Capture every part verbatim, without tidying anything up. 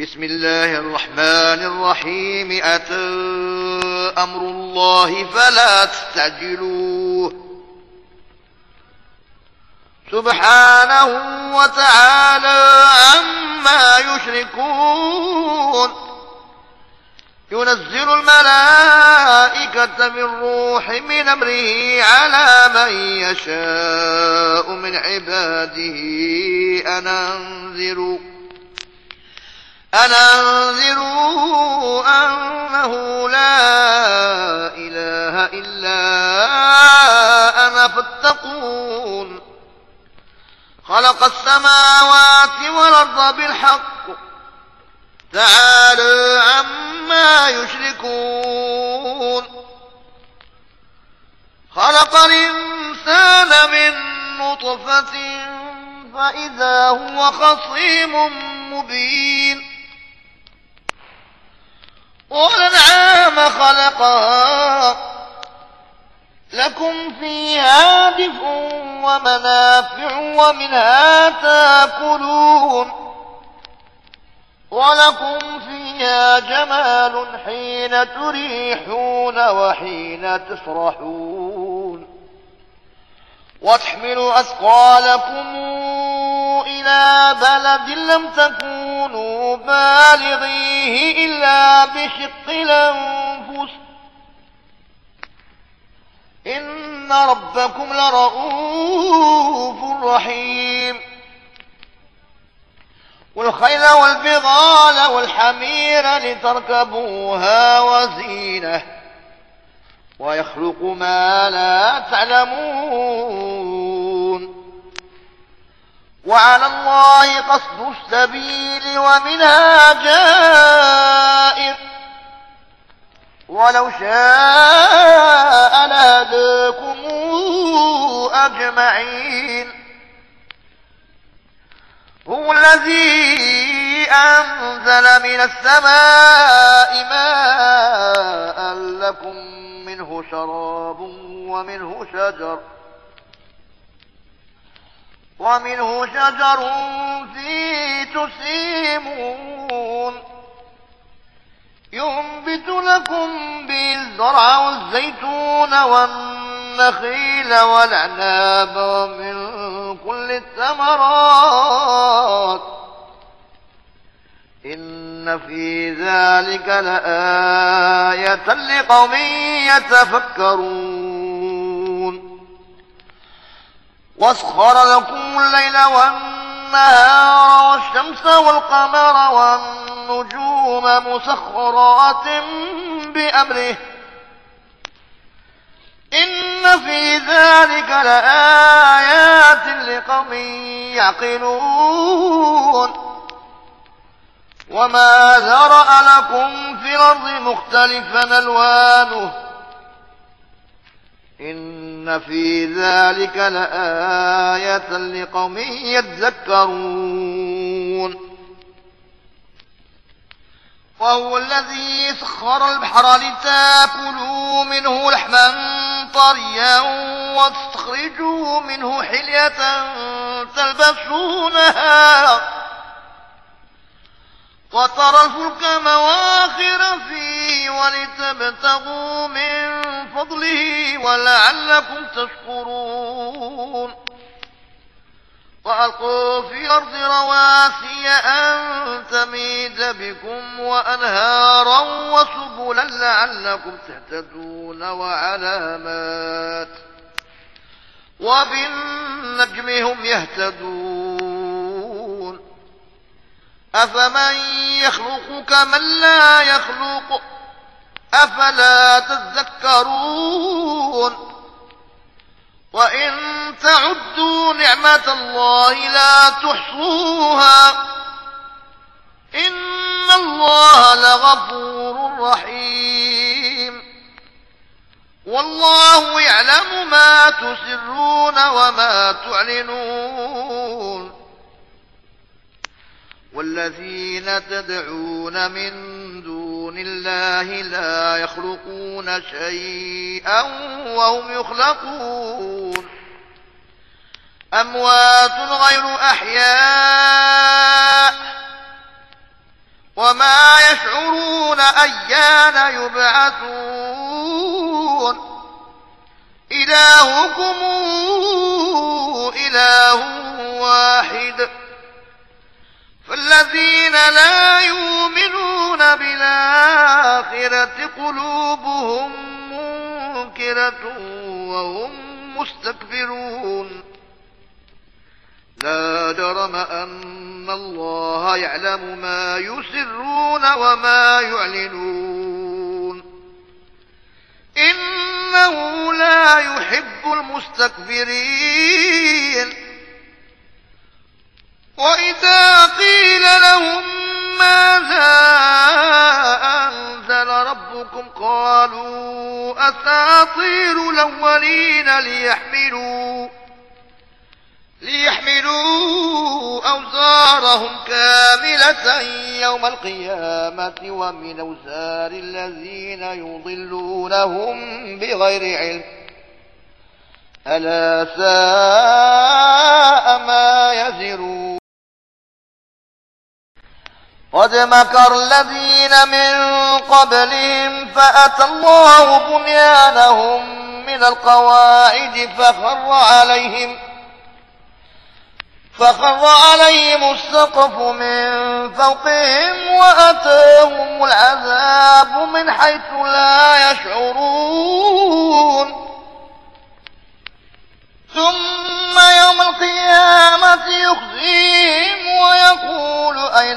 بسم الله الرحمن الرحيم أتى أمر الله فلا تستعجلوه سبحانه وتعالى عما يشركون ينزل الملائكة بالروح من أمره على من يشاء من عباده أن أنذروا أن أنذروا أنه لا إله إلا أنا فاتقون خلق السماوات والأرض بالحق تعالى عما يشركون خلق الإنسان من نطفة فإذا هو خصيم مبين والأنعام خلقها لكم فيها دفء ومنافع ومنها تاكلون ولكم فيها جمال حين تريحون وحين تسرحون وتحملوا أثقالكم إلى بلد لم تكونوا بالغيه إلا بشق الأنفس إن ربكم لرؤوف رحيم والخيل والبغال والحمير لتركبوها وزينة ويخلق ما لا تعلمون وعلى الله قصد السبيل ومنها جائر ولو شاء لهداكم أجمعين هو الذي أنزل من السماء ماء لكم منه شراب ومنه شجر ومنه شجر فيه تسيمون ينبت لكم به الزرع والزيتون والنخيل والعناب ومن كل الثمرات إن في ذلك لآية لقوم يتفكرون واسخر لكم الليل والنهار والشمس والقمر والنجوم مسخرات بأمره إن في ذلك لآيات لقوم يعقلون وما ذرأ لكم في الأرض مختلفا ألوانه إن في ذلك لآية لقوم يتذكرون وهو الذي سخر البحر لتاكلوا منه لحما طريا وتستخرجوا منه حلية تلبسونها وترى الفلك مواخر فيه ولتبتغوا من فضله ولعلكم تشكرون وألقوا في الأرض رواسي أن تميد بكم وأنهارا وسبلا لعلكم تهتدون وعلامات وبالنجم هم يهتدون أفمن يخلق كمن لا يخلق أفلا تذكرون وإن تعدوا نعمة الله لا تحصوها إن الله لغفور رحيم والله يعلم ما تسرون وما تعلنون والذين تدعون من دون الله لا يخلقون شيئا وهم يخلقون أموات غير أحياء أيان يبعثون إلهكم إله واحد فالذين لا يؤمنون بالآخرة قلوبهم منكرة وهم مستكبرون لا جرم أن الله يعلم ما يسرون وما يعلنون إنه لا يحب المستكبرين وإذا قيل لهم ماذا أنزل ربكم قالوا أساطير الأولين ليحملوا ليحملوا أوزارهم كاملة يوم القيامة ومن أوزار الذين يضلونهم بغير علم ألا ساء ما يزرون قد مكر الذين من قبلهم فأتى الله بنيانهم من القواعد فخر عليهم فخر عليهم السقف من فوقهم وأتاهم العذاب من حيث لا يشعرون ثم يوم القيامة يخزيهم ويقول أين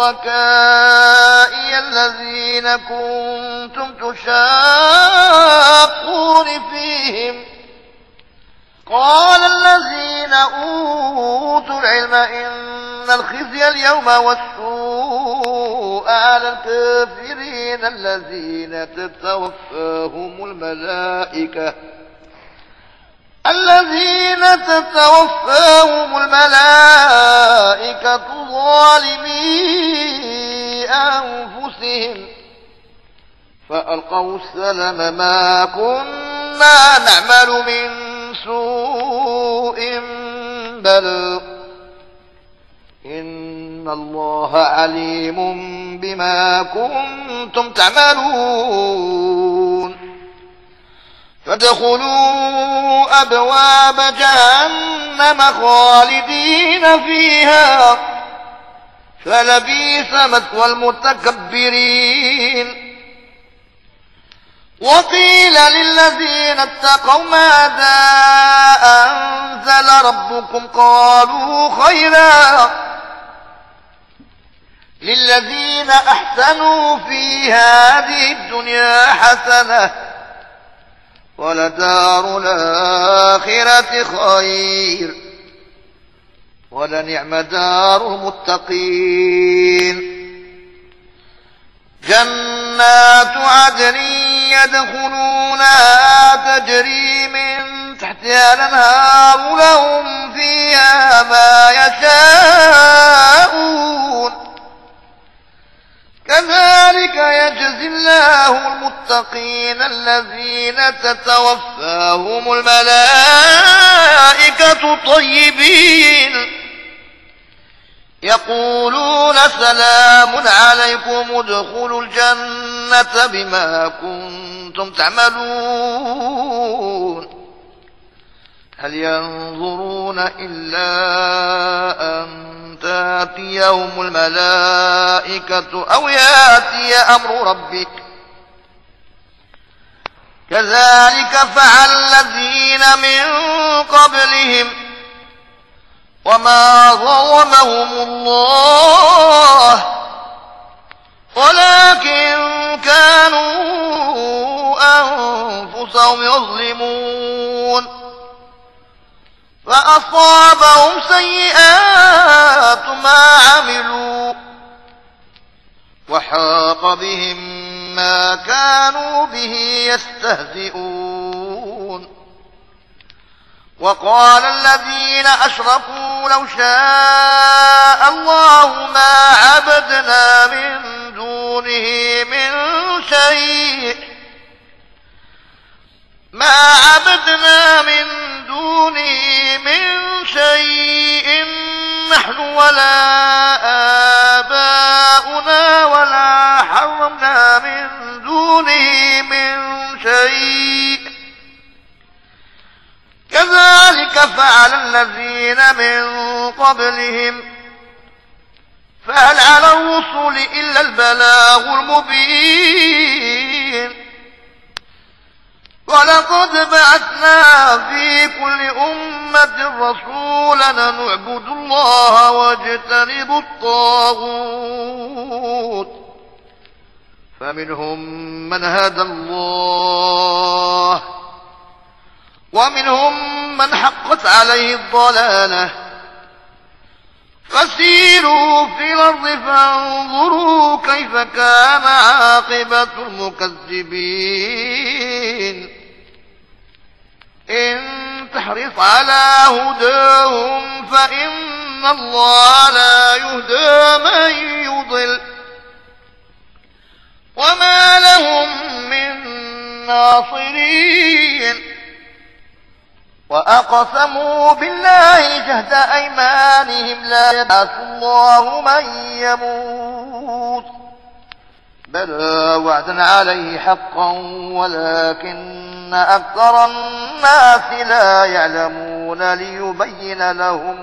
شركائي الذين كنتم تشاقون فيهم قال الذين أوتوا العلم إن الخزي اليوم والسوء على الكافرين الذين تتوفاهم الملائكة الذين تتوفاهم الملائكة ظالمي أنفسهم فألقوا السلم ما كنا نعمل من سوء بل إن الله عليم بما كنتم تعملون فادخلوا أبواب جهنم خالدين فيها فلبئس مثوى المتكبرين وقيل للذين اتقوا ماذا أنزل ربكم قالوا خيرا للذين أحسنوا في هذه الدنيا حسنة ولدار الآخرة خير ولنعم دار المتقين جنات عدن يدخلونها تجري من تحتها الأنهار لهم فيها ما يشاءون كذلك يجزي الله المتقين الذين تتوفاهم الملائكة طيبين يقولون سلام عليكم ادخلوا الجنة بما كنتم تعملون هل ينظرون إلا أن تأتيهم الملائكة أو يأتي أمر ربك كذلك فعل الذين من قبلهم وما ظلمهم الله ولكن كانوا أنفسهم يظلمون فأصابهم سيئات ما عملوا وحاق بهم ما كانوا به يستهزئون وقال الذين أشركوا لو شاء الله ما عبدنا من دونه من شيء ما عبدنا من دونه من شيء نحن ولا آباؤنا ولا حرمنا فعل الذين من قبلهم فهل على الرسل إلا البلاغ المبين ولقد بعثنا في كل أمة رسولا نعبد الله واجتنب الطاغوت فمنهم من هدى الله ومنهم من حقت عليه الضلالة فسيروا في الأرض فانظروا كيف كان عاقبة المكذبين إن تحرص على هداهم فإن الله لا يهدى من يضل وما لهم من ناصرين وأقسموا بالله جهد أيمانهم لا يبعث الله من يموت بلى وعدا عليه حقا ولكن أكثر الناس لا يعلمون ليبين لهم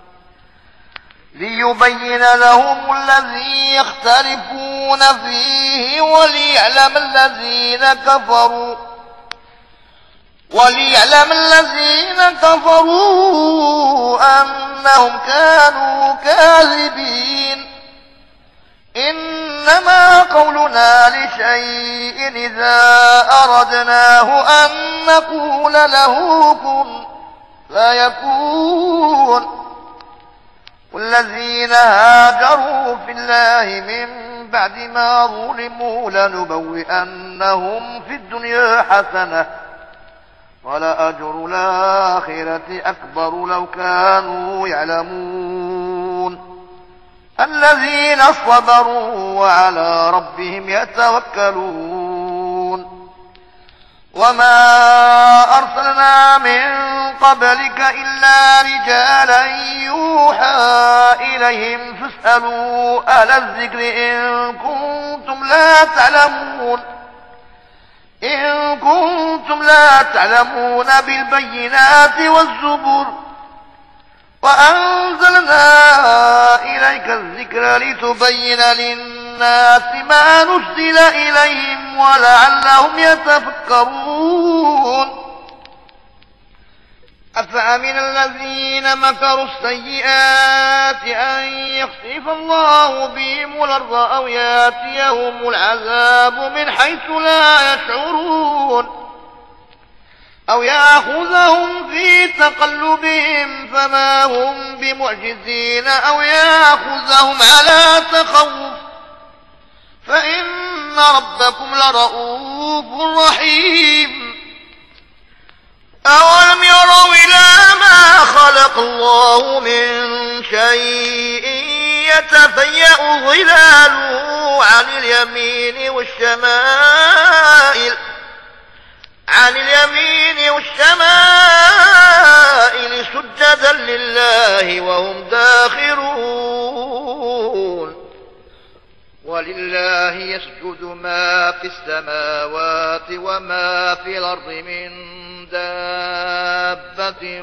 ليبين لهم الذي يختلفون فيه وليعلم الذين كفروا وليعلم الذين كفروا أنهم كانوا كاذبين إنما قولنا لشيء إذا أردناه أن نقول له كن فيكون والذين هاجروا في الله من بعد ما ظلموا لنبوئنهم في الدنيا حسنة ولأجر الآخرة أكبر لو كانوا يعلمون الذين صبروا وعلى ربهم يتوكلون وما أرسلنا من قبلك إلا رجالا يوحى إليهم فاسألوا أهل الذكر إن كنتم لا تعلمون إن كنتم لا تعلمون بالبينات والزبر وأنزلنا إليك الذكر لتبين للناس ما نزل إليهم ولعلهم يتفكرون أفأمن الذين مكروا السيئات أن يخسف الله بهم الأرض أو ياتيهم العذاب من حيث لا يشعرون أو يأخذهم في تقلبهم فما هم بمعجزين أو يأخذهم على تخوف فإن ربكم لرؤوف رحيم أولم يروا إلى ما خلق الله من شيء يتفيأ ظلاله عن اليمين والشمائل عن اليمين والشمائل سجدا لله وهم داخرون ولله يسجد ما في السماوات وما في الأرض من دابة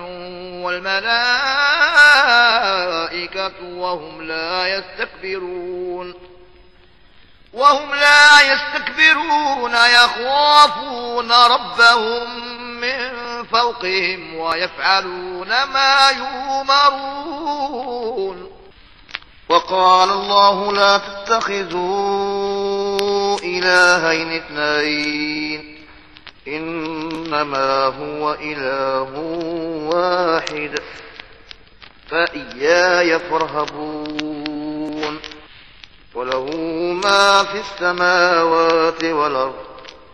والملائكة وهم لا يستكبرون وهم لا يستكبرون يخافون ربهم من فوقهم ويفعلون ما يؤمرون وقال الله لا تتخذوا إلهين اثنين إنما هو إله واحد فإياي فارهبون وله ما في السماوات والأرض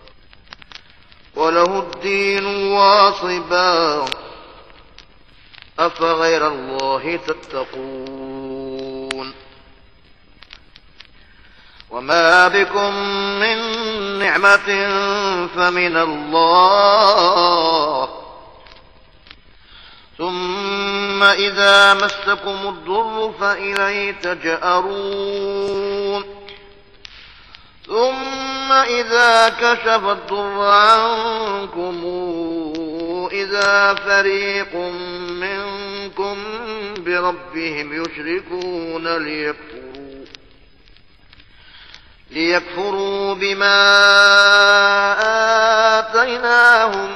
وله الدين واصبا أفغير الله تتقون وما بكم من نعمة فمن الله ثم إذا مسكم الضر فإليه تجأرون ثم إذا كشف الضر عنكم إذا فريق من بربهم يشركون ليكفروا ليكفروا بما آتيناهم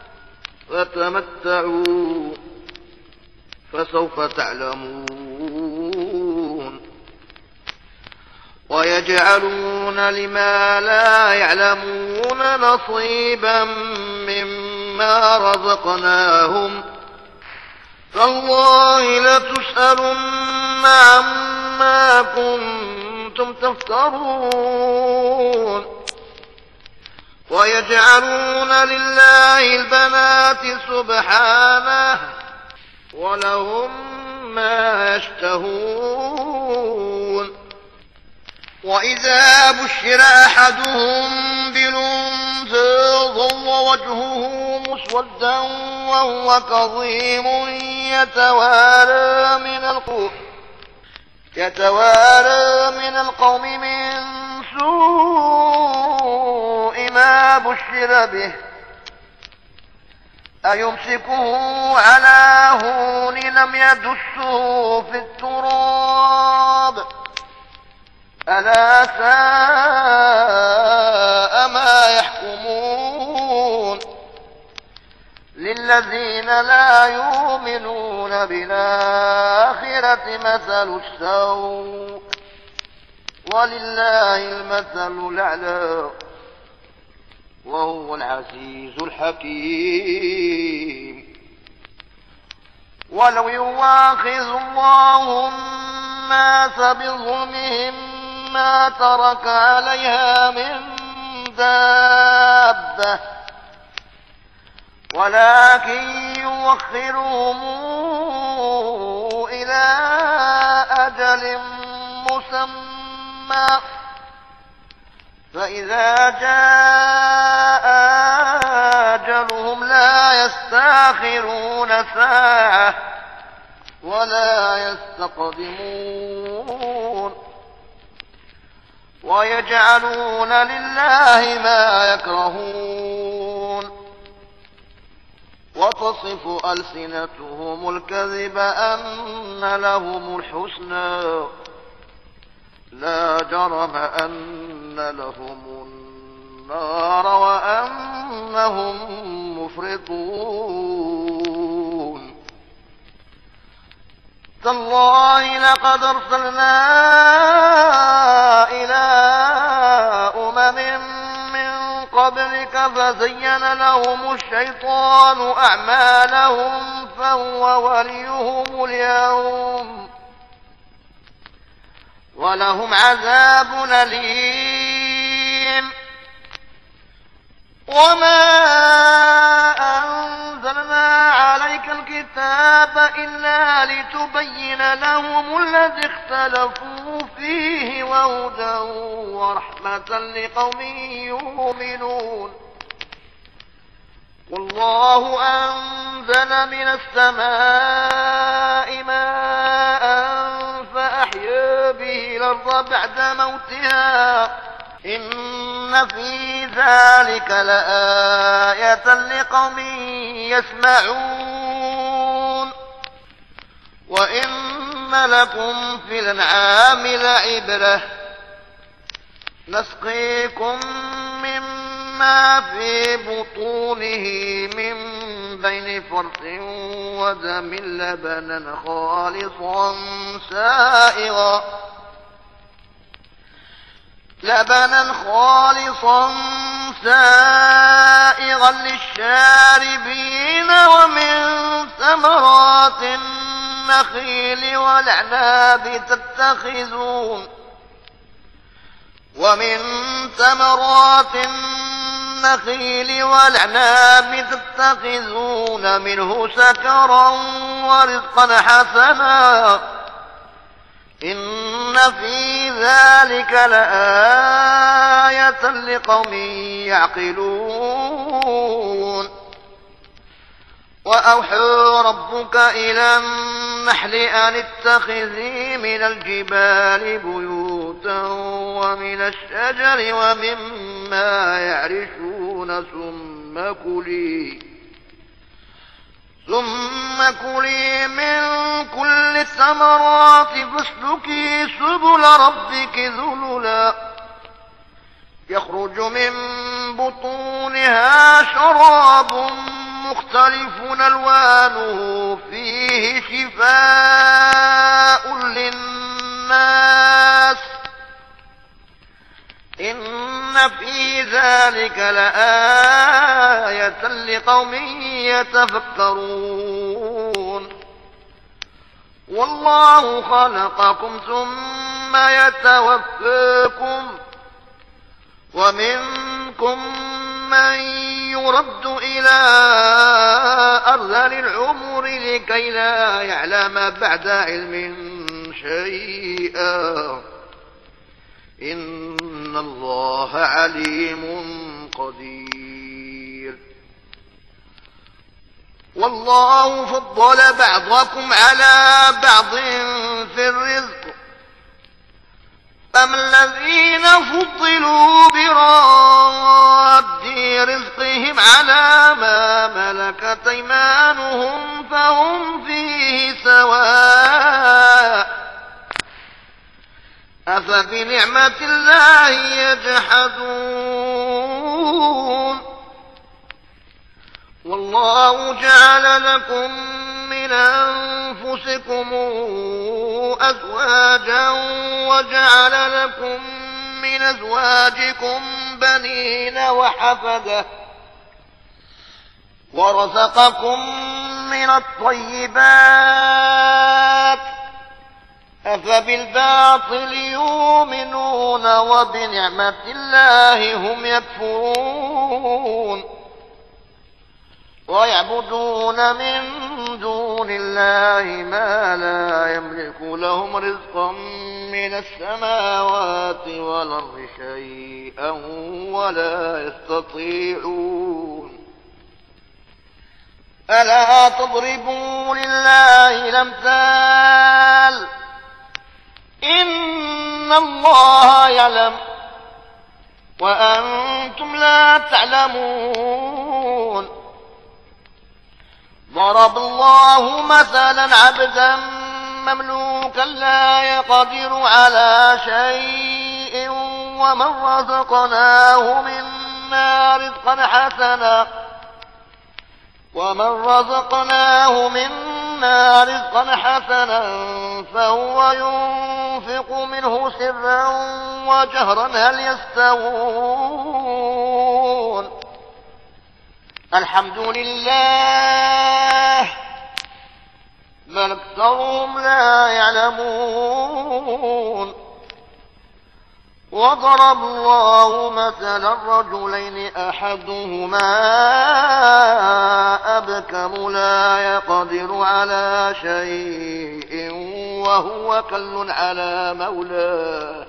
فتمتعوا فسوف تعلمون ويجعلون لما لا يعلمون نصيبا مما رزقناهم تالله لتسألن عما كنتم تفترون ويجعلون لله البنات سبحانه ولهم ما يشتهون وإذا بشر أحدهم بالأنثى ظل وجهه مسودا وهو كظيم يتوارى من القوم يتوارى من القوم من سوء ما بشر به أيمسكه على هون لم يدسه في التراب ألا ساء ما يحكمون للذين لا يؤمنون بالآخرة مثل السوء ولله المثل الأعلى وهو العزيز الحكيم ولو يواخذ الله الناس بظلمهم ما ترك عليها من دابة ولكن يوخرهم إلى أجل مسمى فإذا جاء أجلهم لا يستأخرون ساعة ولا يستقدمون ويجعلون لله ما يكرهون وتصف ألسنتهم الكذب أن لهم الحسنى لا جرم أن لهم النار وأنهم مفرطون تالله لقد أرسلنا إلى أمم من قبلك فزين لهم الشيطان أعمالهم فهو وليهم اليوم ولهم عذاب أليم وما أنزلنا عليك الكتاب إلا لتبين لهم الذي اختلفوا فيه وهدى ورحمة لقوم يؤمنون والله أنزل من السماء ماء فأحيا به الأرض بعد موتها إن في ذلك لآية لقوم يسمعون وإن لكم في الأنعام لعبرة نسقيكم مما في بطونه من بين فرث ودم لبنا خالصا سائغا لبنا خالصا سائغا للشاربين ومن ثمرات النخيل والأعناب تتخذون ومن ثمرات النخيل والأعناب تتخذون منه سكرا ورزقا حسنا إن في ذلك لآية لقوم يعقلون وأوحى ربك إلى النحل أن اتخذي من الجبال بيوتا ومن الشجر ومما يعرشون ثم كلي ثم كلي من كل الثمرات فاسلكي سبل ربك ذللا يخرج من بطونها شراب مختلف ألوانه فيه شفاء للناس إن في ذلك لآية لقوم يتفكرون والله خلقكم ثم يتوفاكم ومنكم من يرد إلى أرذل العمر لكي لا يعلم بعد علم شيئا إن الله عليم قدير والله فضل بعضكم على بعض في الرزق فأما الذين فضلوا براد رزقهم على ما ملكت أيمانهم فهم فيه سواء أفبنعمة الله يجحدون والله جعل لكم من أنفسكم أزواجا وجعل لكم من أزواجكم بنين وحفدة ورزقكم من الطيبات أفبالباطل يؤمنون وبنعمة الله هم يكفرون ويعبدون من دون الله ما لا يملك لهم رزقا من السماوات والأرض شيئا ولا يستطيعون ألا تضربوا لله الأمثال إن الله يعلم وأنتم لا تعلمون ضرب الله مثلا عبدا مملوكا لا يقدر على شيء ومن رزقناه منا رزقا حسنا ومن رزقناه منا رزقا حسنا فهو ينفق منه سرا وجهرا هل يستوون الحمد لله بل أكثرهم لا يعلمون وضرب الله مثلا رجلين أحدهما أبكم لا يقدر على شيء وهو كل على مولاه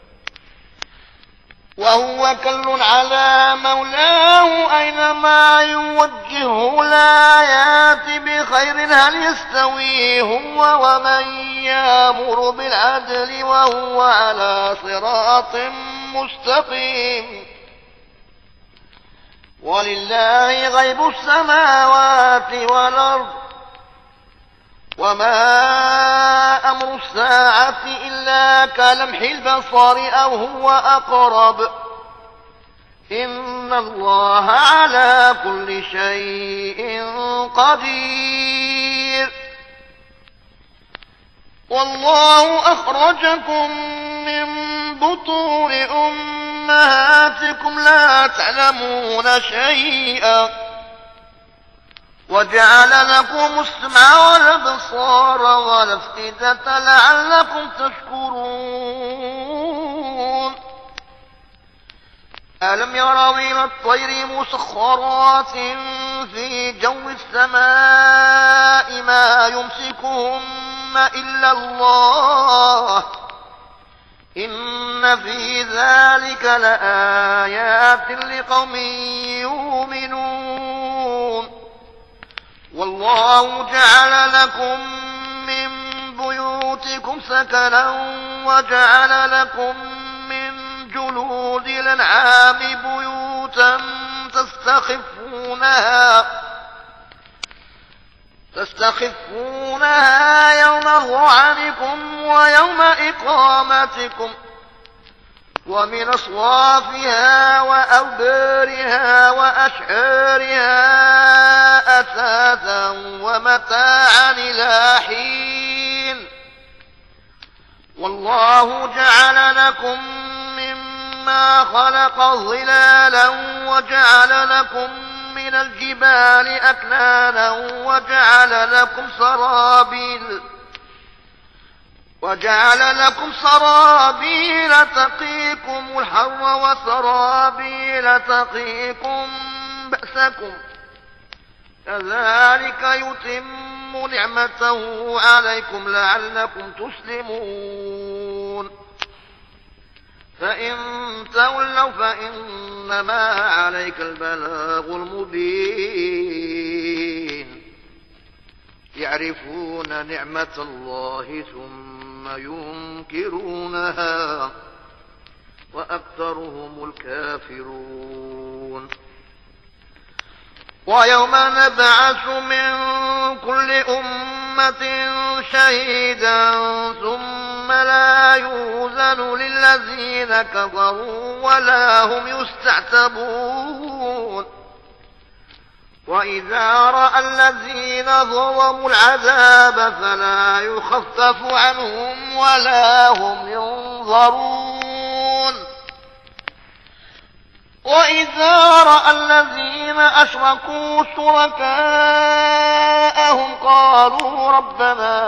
وهو كل على مولاه أينما يوجهه لا يأتي بخير هل يستوي هو ومن يأمر بالعدل وهو على صراط مستقيم ولله غيب السماوات والأرض وما أمر الساعة إلا كلمح البصر أو هو أقرب إن الله على كل شيء قدير والله أخرجكم من بطون أمهاتكم لا تعلمون شيئا وجعل لكم السمع والأبصار والأفئدة لعلكم تشكرون ألم يروا إلى الطير مسخرات في جو السماء ما يمسكهن إلا الله إن في ذلك لآيات لقوم يؤمنون والله جعل لكم من بيوتكم سكنا وجعل لكم من جلود الأنعام بيوتا تستخفونها تستخفونها يوم ظعنكم ويوم إقامتكم ومن أصوافها وأوبارها وأشعارها أثاثا ومتاعا إلى حين. والله جعل لكم مما خلق ظلالا وجعل لكم من الجبال أكنانا وجعل لكم سرابيل وجعل لكم سرابيل تقيكم الحر وسرابيل تقيكم بأسكم كذلك يتم نعمته عليكم لعلكم تسلمون. فإن تولوا فإنما عليك البلاغ المبين. يعرفون نعمة الله ثم ينكرونها وأكثرهم الكافرون. ويوم نبعث من كل أمة شهيدا ثم لا يؤذن للذين كفروا ولا هم يستعتبون. وإذا رأى الذين ظلموا العذاب فلا يخفف عنهم ولا هم ينظرون. وإذا رأى الذين أشركوا شركاءهم قالوا ربنا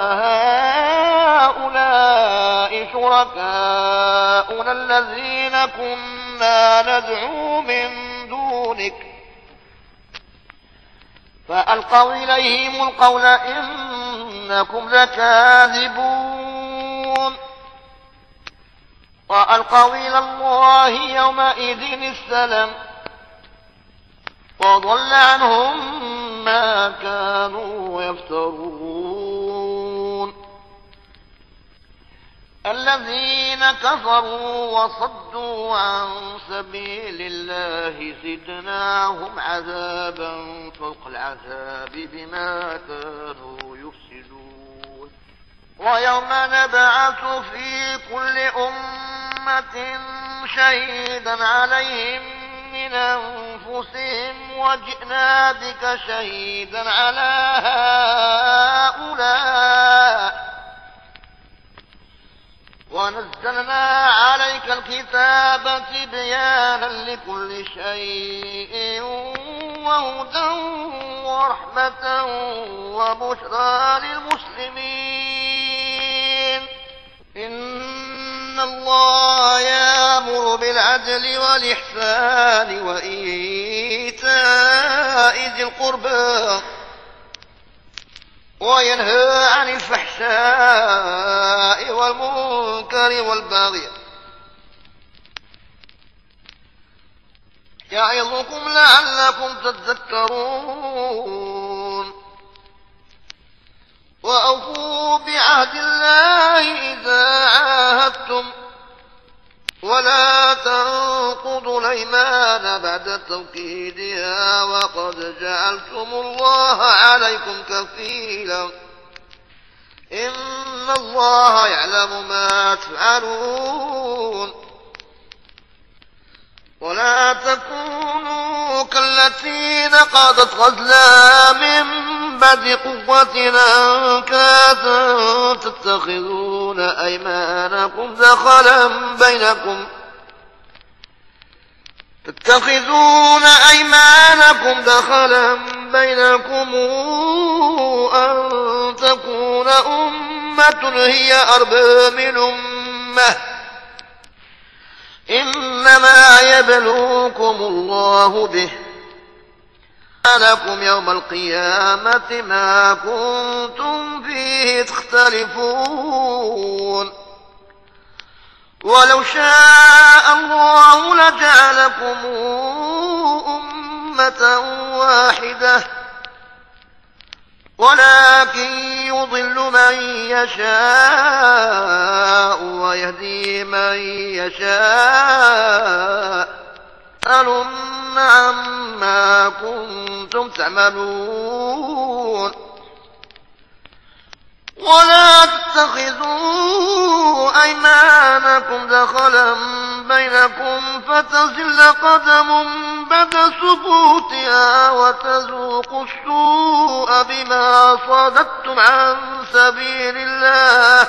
هؤلاء شركاؤنا الذين كنا ندعو من دونك فألقوا إليهم القول إنكم لكاذبون. وألقوا إلى الله يومئذ السلام وضل عنهم ما كانوا يفترون. الذين كفروا وصدوا عن سبيل الله زدناهم عذابا فوق العذاب بما كانوا يفسدون. ويوم نبعث في كل أمة شهيدا عليهم من أنفسهم وجئنا بك شهيدا على هؤلاء ونزلنا عليك الكتاب تبيانا لكل شيء وهدى ورحمة وبشرى للمسلمين. إن الله يأمر بالعدل والإحسان وإيتاء ذي القربى وينهى عن الفحشاء والمنكر والبغي يعظكم لعلكم تذكرون. وأوفوا بعهد الله إذا عاهدتم ولا تنقضوا الأيمان بعد توكيدها وقد جعلتم الله عليكم كفيلا إن الله يعلم ما تفعلون. ولا تكونوا كالتي نقضت غزلها من بعد قوة أنكاثا تتخذون أيمانكم دخلا بينكم تتخذون أيمانكم دخلا بينكم أن تكون أمة هي أربى من أمة إنما يبلوكم الله به لكم يوم القيامة ما كنتم فيه تختلفون. ولو شاء الله لجعلكم أمة واحدة ولكن يضل من يشاء ويهدي من يشاء ألن عما كنتم تعملون. ولا تتخذوا أيمانكم دخلا بينكم فتزل قدم بعد ثبوتها وتذوقوا السوء بما صددتم عن سبيل الله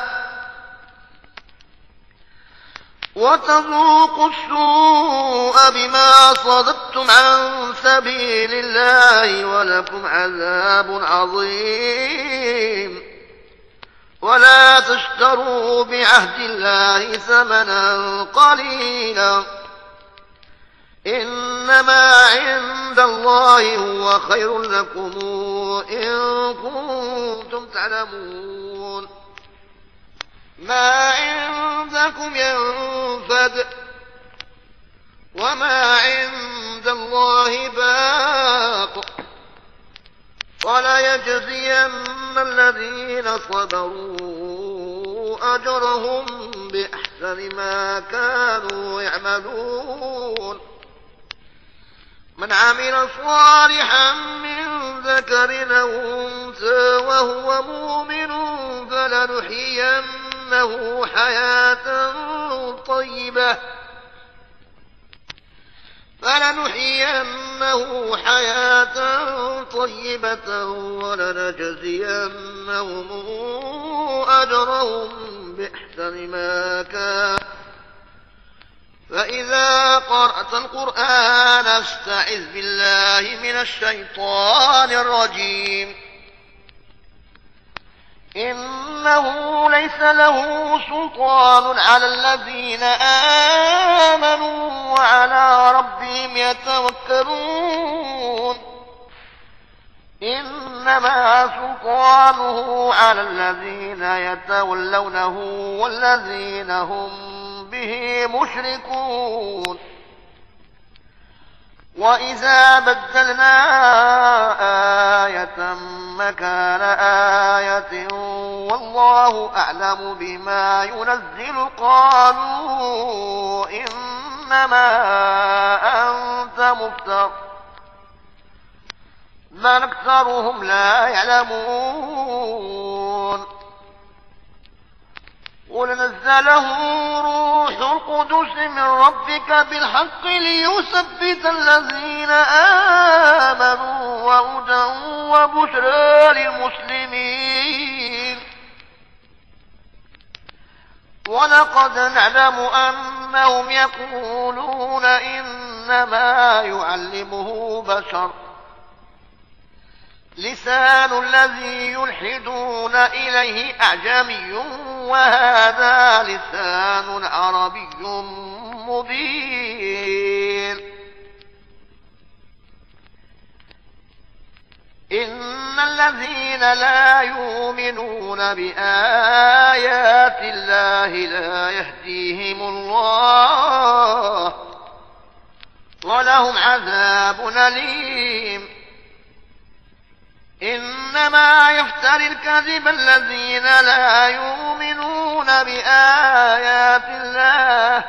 وتذوقوا السوء بما صددتم عن سبيل الله ولكم عذاب عظيم. ولا تشتروا بعهد الله ثمنا قليلا إنما عند الله هو خير لكم إن كنتم تعلمون. ما عندكم ينفد وما عند الله باق وليجزين الذين صبروا أجرهم بأحسن ما كانوا يعملون. من عمل صالحا من ذكر أو أنثى وهو مؤمن فلنحيينه حياة طيبة فلنحيينه حياة طيبة ولنجزينهم أجرهم بأحسن ما كان. فإذا قرأت القرآن فاستعذ بالله من الشيطان الرجيم إنه ليس له سلطان على الذين آمنوا وعلى ربهم يتوكلون. إنما سلطانه على الذين يتولونه والذين هم به مشركون. وإذا بدلنا آية مكان آية والله أعلم بما ينزل قالوا إنما أنت مفتر بل أكثرهم لا يعلمون. قل نزله روح القدس من ربك بالحق ليثبت الذين آمنوا وهدى وبشرى للمسلمين. ولقد نعلم أنهم يقولون إنما يعلمه بشر لسان الذي يلحدون إليه أعجمي وهذا لسان عربي مبين. إن الذين لا يؤمنون بآيات الله لا يهديهم الله ولهم عذاب أليم. إنما يفتري الكذب الذين لا يؤمنون بآيات الله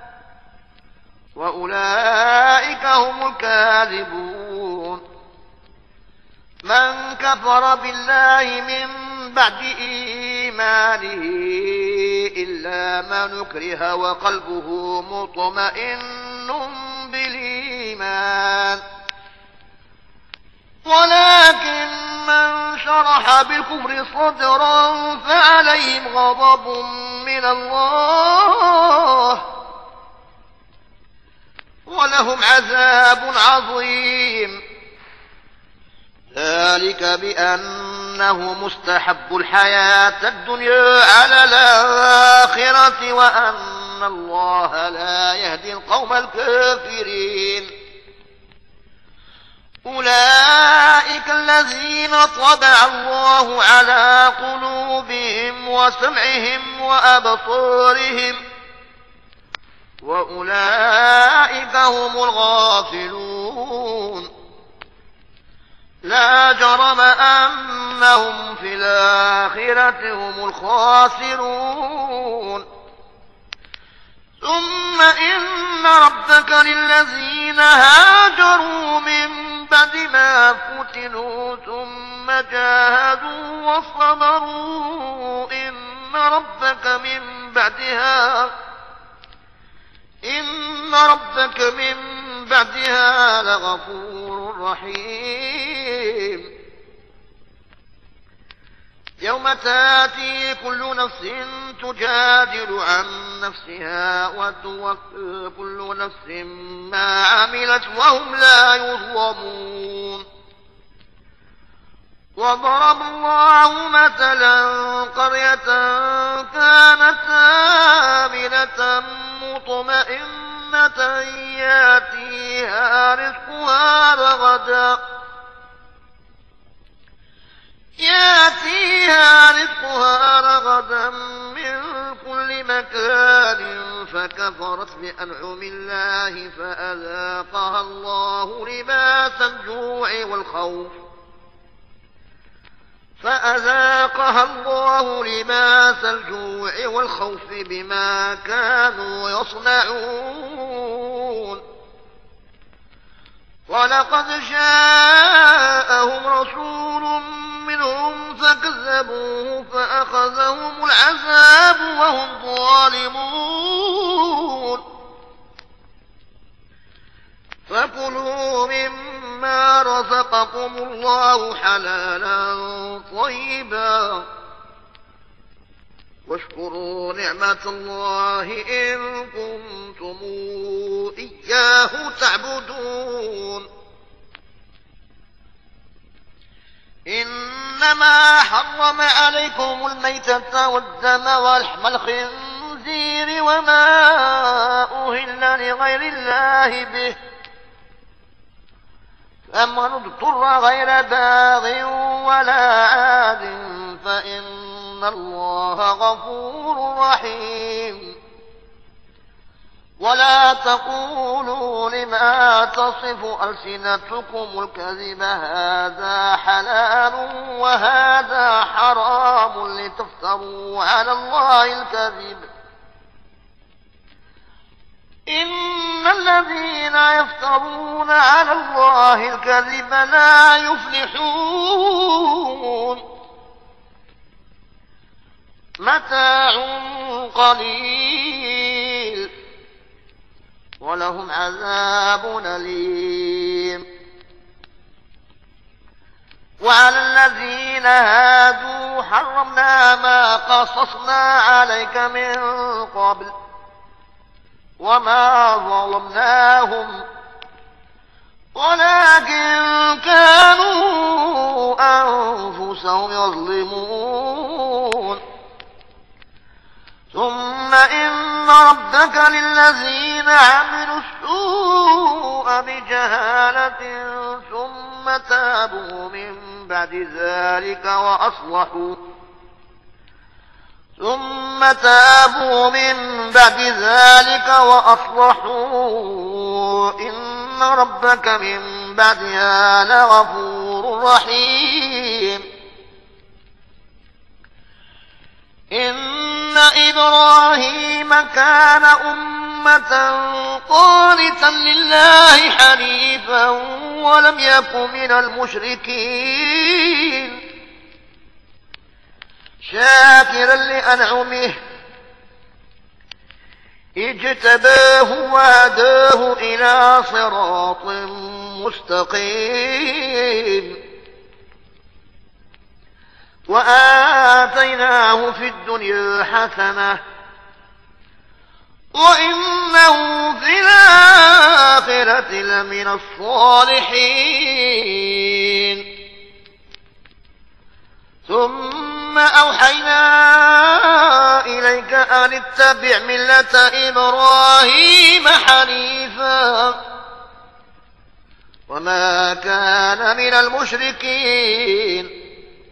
وأولئك هم الكاذبون. من كفر بالله من بعد إيمانه إلا من أكره وقلبه مطمئن بالإيمان ولكن من شرح بالكفر صدرا فعليهم غضب من الله ولهم عذاب عظيم. ذلك بأنه مستحب الحياة الدنيا على الآخرة وأن الله لا يهدي القوم الكافرين. أولئك الذين طبع الله على قلوبهم وسمعهم وأبصارهم وأولئك هم الغافلون. لا جرم أنهم في الآخرة هم الخاسرون. ثم إن ربك للذين هاجروا من بعد بعد ما فتنوا ثم جاهدوا وصبروا إن ربك من بعدها إن ربك من بعدها لغفور رحيم. يوم تاتي كل نفس تجادل عن نفسها وتوفى كل نفس ما عملت وهم لا يظلمون. وضرب الله مثلا قرية كانت آمنة مطمئنة ياتيها رزقها رغدا ياتيها رزقها رغدا من كل مكان فكفرت بأنعم الله فأذاقها الله لباس الجوع والخوف فأذاقها الله لباس الجوع والخوف بما كانوا يصنعون. ولقد جاءهم رسول منهم فكذبوه فأخذهم العذاب وهم ظالمون. فكلوا مما رزقكم الله حلالا طيبا واشكروا نعمة الله إن كنتم إياه تعبدون. إنما حرم عليكم الميتة والدم ولحم الخنزير وما أهل لغير الله به فمن اضطر غير باغ ولا عاد فإن الله غفور رحيم. ولا تقولوا لما تصف ألسنتكم الكذب هذا حلال وهذا حرام لتفتروا على الله الكذب إن الذين يفترون على الله الكذب لا يفلحون. متاع قليل ولهم عذاب أليم. وعلى الذين هادوا حرمنا ما قصصنا عليك من قبل وما ظلمناهم ولكن كانوا أنفسهم يظلمون. ثم إن ربك للذين عملوا السوء بجهالة ثم تابوا من بعد ذلك وأصلحوا ثم تابوا من بعد ذلك وأصلحوا إن ربك من بعدها لغفور رحيم. إن إبراهيم كان أمة قانتا لله حنيفا ولم يك من المشركين شاكرا لأنعمه اجتباه وهداه إلى صراط مستقيم وآتيناه في الدنيا حسنة وإنه في الآخرة لمن الصالحين. ثم أوحينا إليك أن اتبع ملة إبراهيم حنيفا وما كان من المشركين.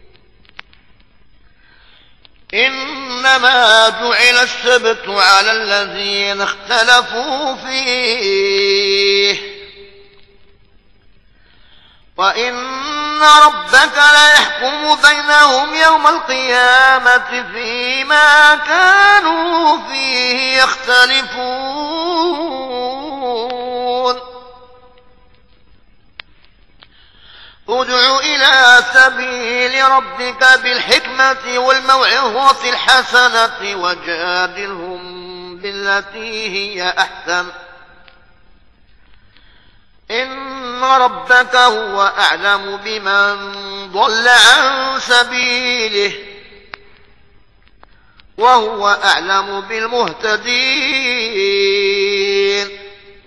إنما جعل السبت على الذين اختلفوا فيه وإن ربك ليحكم بينهم يوم القيامة فيما كانوا فيه يختلفون. ادع إلى سبيل ربك بالحكمة والموعظة الحسنة وجادلهم بالتي هي أحسن إن ربك هو أعلم بمن ضل عن سبيله وهو أعلم بالمهتدين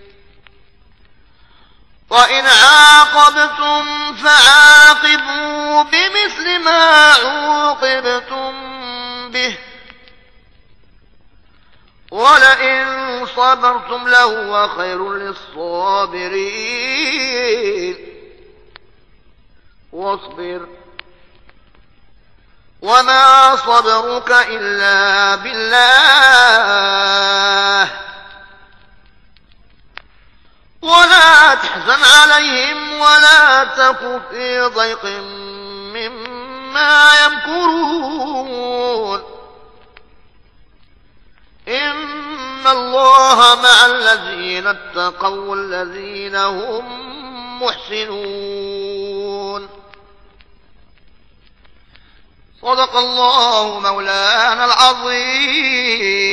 وإن عاقبتم فعاقبوا بمثل ما عوقبتم به ولئن صبرتم لهو خير للصابرين واصبر وما صبرك إلا بالله ولا تحزن عليهم ولا تك في ضيق مما يمكرون إن الله مع الذين اتقوا والذين هم محسنون صدق الله مولانا العظيم.